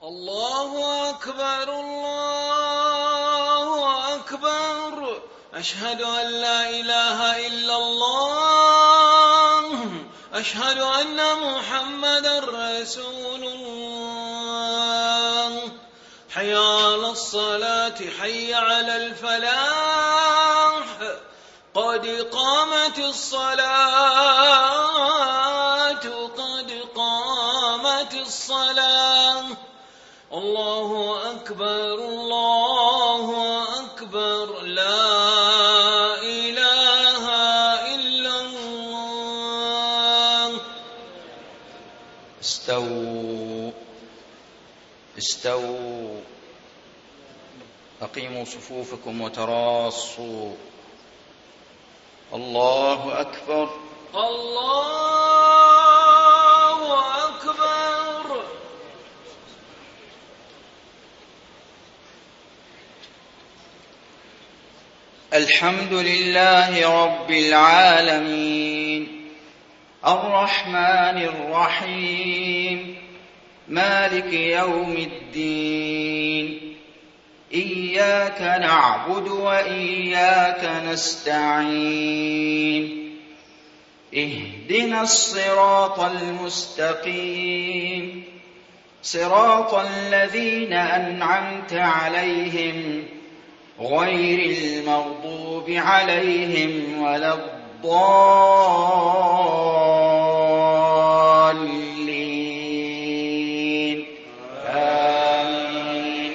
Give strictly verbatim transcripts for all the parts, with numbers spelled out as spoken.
الله أكبر الله أكبر أشهد أن لا إله إلا الله أشهد أن محمدا رسول الله حي على الصلاة حي على الفلاح قد قامت الصلاة قد قامت الصلاة الله أكبر الله أكبر لا إله إلا الله. استووا استووا أقيموا صفوفكم وتراصوا. الله أكبر الله أكبر. الحمد لله رب العالمين الرحمن الرحيم مالك يوم الدين إياك نعبد وإياك نستعين اهدنا الصراط المستقيم صراط الذين أنعمت عليهم غير المغضوب عليهم ولا الضالين آمين.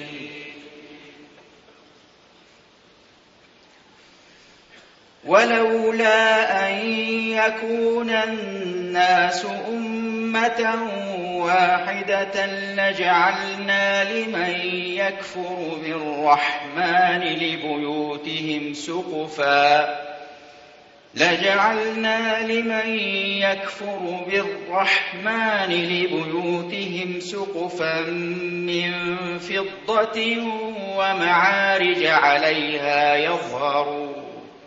ولولا أن يكون الناس أمة واحدة لجعلنا لمن يكفر بالرحمن لبيوتهم سقفا لجعلنا لمن يكفر بالرحمن لبيوتهم سقفا من فضة ومعارج عليها يظهرون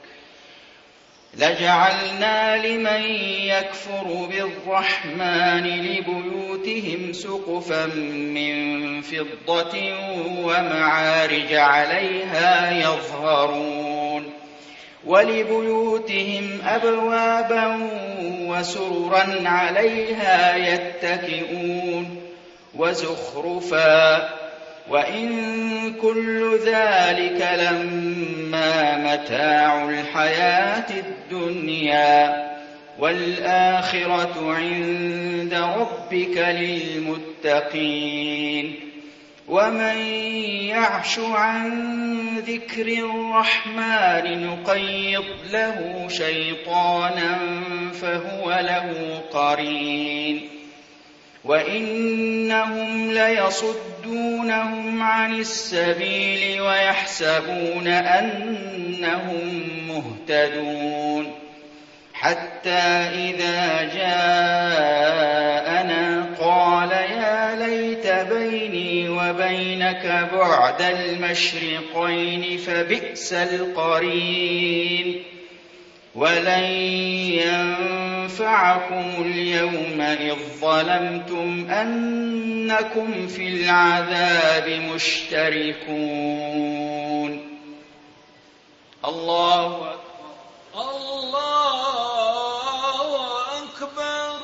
لجعلنا لمن يكفر بالرحمن لبيوتهم سقفا من فضة ومعارج عليها يظهرون ولبيوتهم أبوابا وسررا عليها يتكئون وزخرفا وإن كل ذلك لما متاع الحياة الدنيا والآخرة عند ربك للمتقين ومن يعش عن ذكر الرحمن نقيض له شيطانا فهو له قرين وإنهم ليصدونهم عن السبيل ويحسبون أنهم مهتدون حتى إذا جاءنا قال يا ليت بيني وبينك بعد المشرقين فبئس القرين ولن ينفعكم اليوم إذ ظلمتم أنكم في العذاب مشتركون. الله أكبر الله أكبر.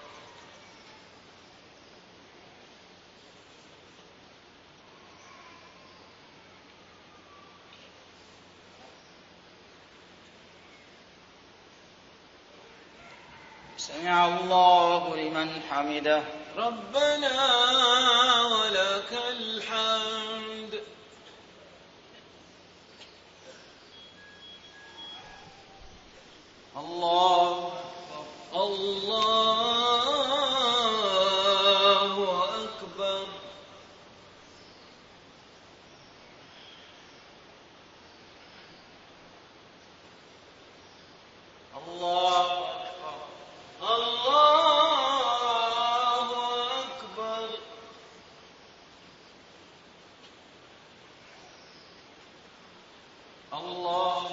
سمع الله لمن حمده ربنا ولك الحمد. الله الله أكبر. الله الله أكبر. الله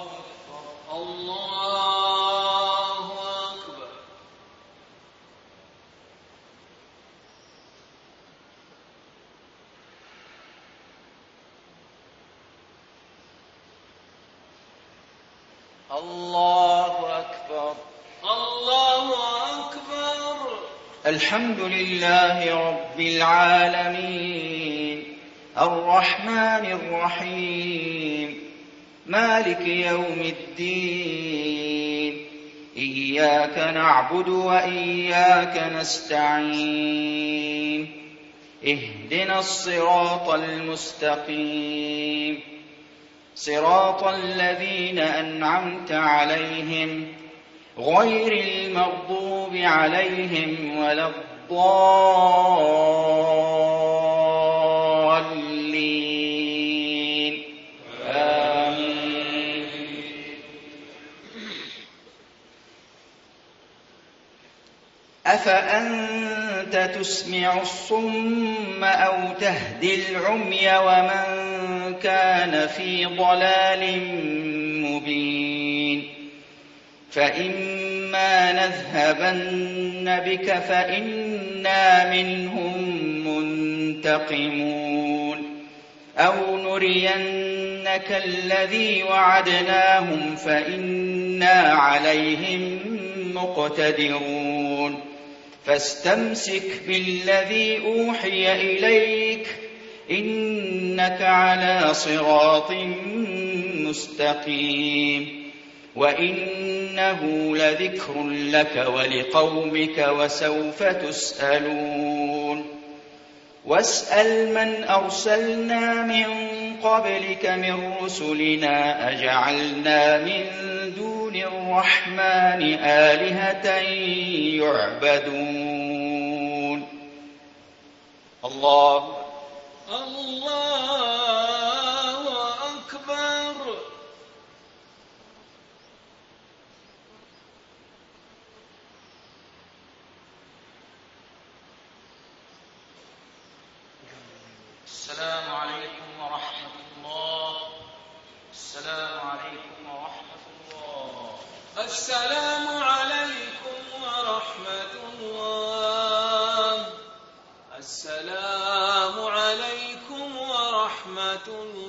الله أكبر. الله أكبر. الله أكبر. الحمد لله رب العالمين الرحمن الرحيم مالك يوم الدين إياك نعبد وإياك نستعين اهدنا الصراط المستقيم صراط الذين أنعمت عليهم غير المغضوب عليهم ولا الضالين آمين. أفأنت تسمع الصم أو تهدي العمي ومن كان في ضلال مبين فإما نذهبن بك فإنا منهم منتقمون أو نرينك الذي وعدناهم فإنا عليهم مقتدرون فاستمسك بالذي أوحي إليك إنك على صراط مستقيم وإنه لذكر لك ولقومك وسوف تسألون واسأل من أرسلنا من قبلك من رسلنا أجعلنا من دون الرحمن آلهة يعبدون. الله الله أكبر. السلام عليكم ورحمة الله. السلام عليكم ورحمة الله. السلام عليكم ورحمة الله. السلام عليكم ورحمة الله.